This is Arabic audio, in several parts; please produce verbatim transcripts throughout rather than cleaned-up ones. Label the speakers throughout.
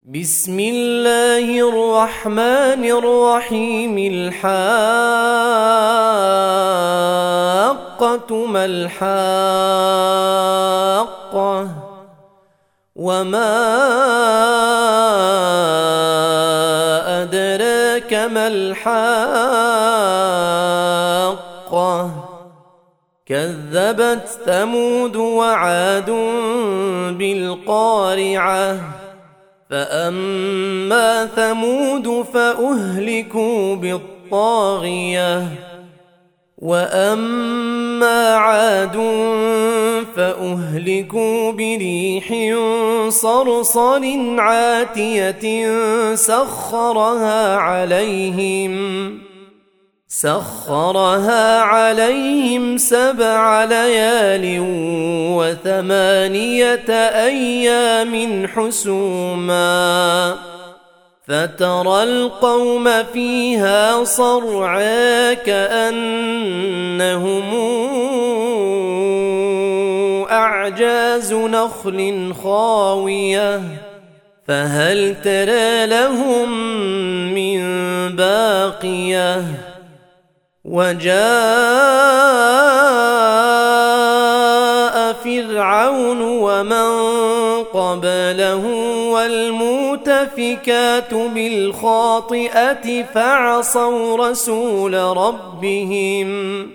Speaker 1: بسم الله الرحمن الرحيم. الحاقة ما الحاقة وما أدراك ما الحاقة كذبت ثمود وعاد بالقارعة فأما ثمود فأهلكوا بالطاغية وأما عاد فأهلكوا بريح صرصر عاتية سخرها عليهم سخرها عليهم سبع ليال وثمانية أيام حسوما فترى القوم فيها صرعى كأنهم أعجاز نخل خاوية فهل ترى لهم من باقية وجاء فرعون ومن قبله والمؤتفكات بالخاطئة فعصوا رسول ربهم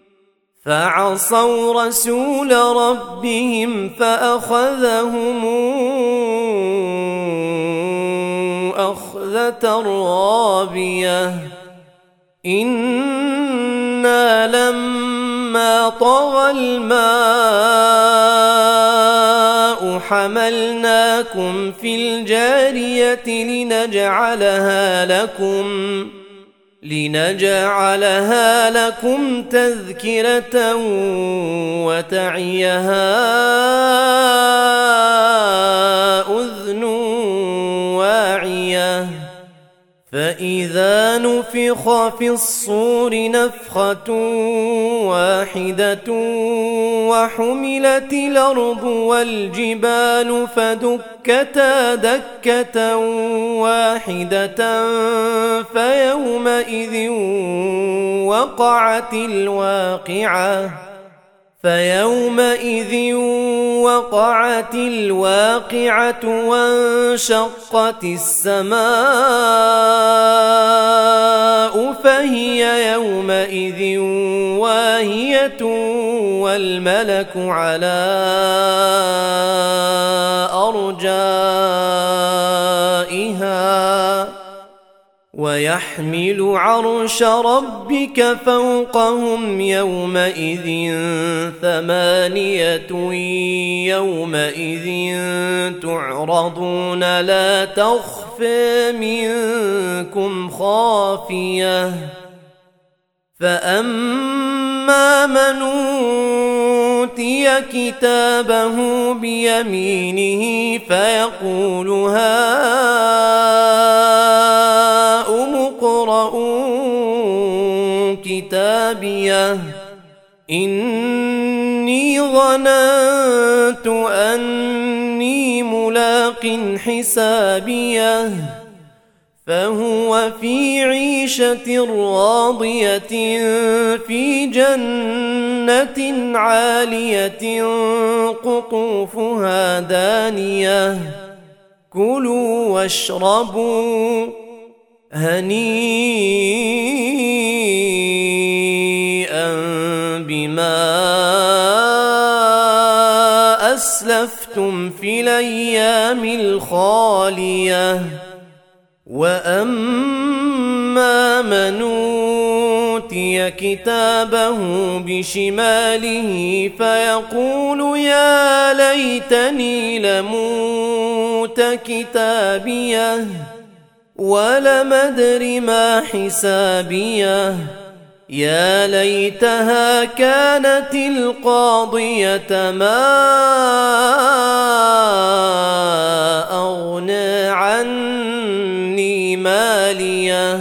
Speaker 1: فعصوا رسول ربهم فأخذهم أخذة رابية إنا لما طغى الماء حملناكم في الجارية لنجعلها لكم لنجعلها لكم تذكرة وتعيها أذن واعية فإذا نفخ في الصور نفخة واحدة وحملت الأرض والجبال فدكتا دكة واحدة فيومئذ وقعت الواقعة فيومئذ وقعت الواقعة وانشقت السماء فهي يومئذ واهية والملك على أرجائها ويحمل عرش ربك فوقهم يومئذ ثمانية يومئذ تعرضون لا تخفى منكم خافية فأما من أوتي كتابه بيمينه فيقول هاؤم اقرءوا كتابيه إني ظننت أني ملاق حسابيه فهو في عيشة راضية في جنة عالية قطوفها دانية كلوا واشربوا هنيئا بما أسلفتم في الأيام الخالية وأما من أوتي كتابه بشماله فيقول يا ليتني لموت كتابيه ولم أدر ما حسابيه يا ليتها كانت القاضية ما أغنى عني ماليه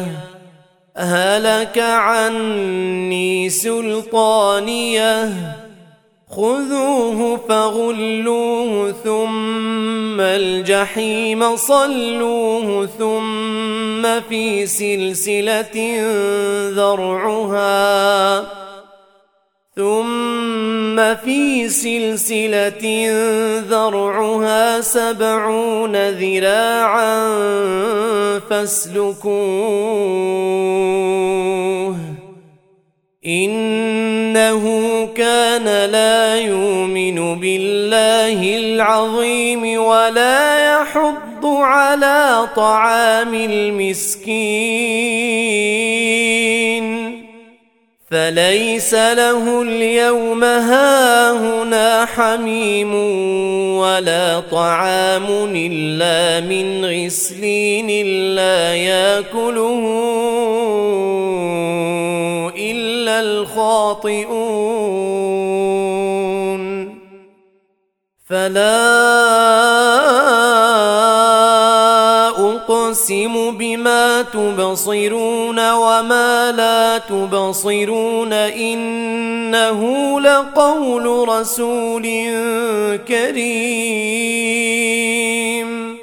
Speaker 1: هلك عني سلطانيه خذوه فغلوه ثم الجحيم صلوه ثم في سلسلة ذرعها ثم في سلسلة ذرعها سبعون ذراعا فاسلكوه إنه كان لا يؤمن بالله العظيم ولا يحض على طعام المسكين فليس له اليوم هاهنا حميم ولا طعام إلا من غسلين لا يأكله إلا الخاطئون فلا أقسم بما تبصرون وما لا تبصرون إنه لقول رسول كريم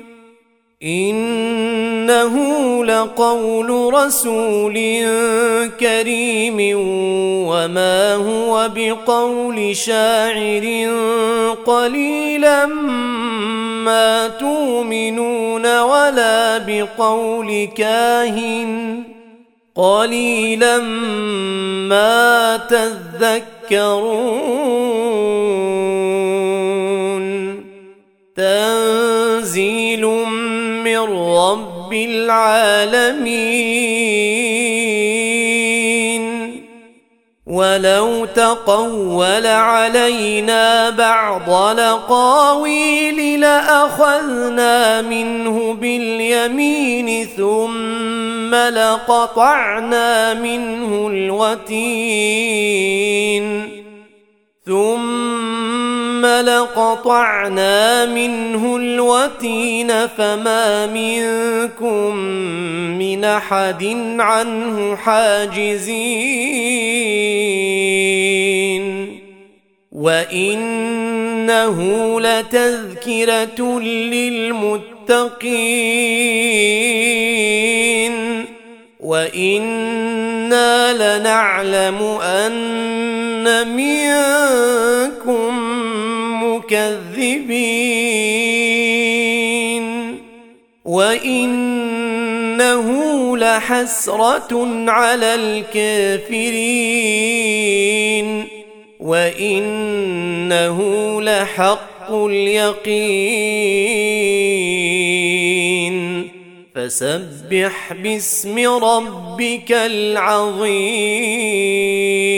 Speaker 1: إنه لقول رسول كريم وما هو بقول شاعر قليلا ما تؤمنون ولا بقول كاهن قليلا ما تذكرون تنزيل من رب العالمين ولو تقول علينا بعض الأقاويل لأخذنا منه باليمين ثم لقطعنا منه الوتين ثم لقطعنا منه الوتين فما منكم من أحد عنه حاجزين وإنه لتذكرة للمتقين وإنا لنعلم أن منكم مكذبين وإنه لحسرة على الكافرين وإنه لحق اليقين فسبح باسم ربك العظيم.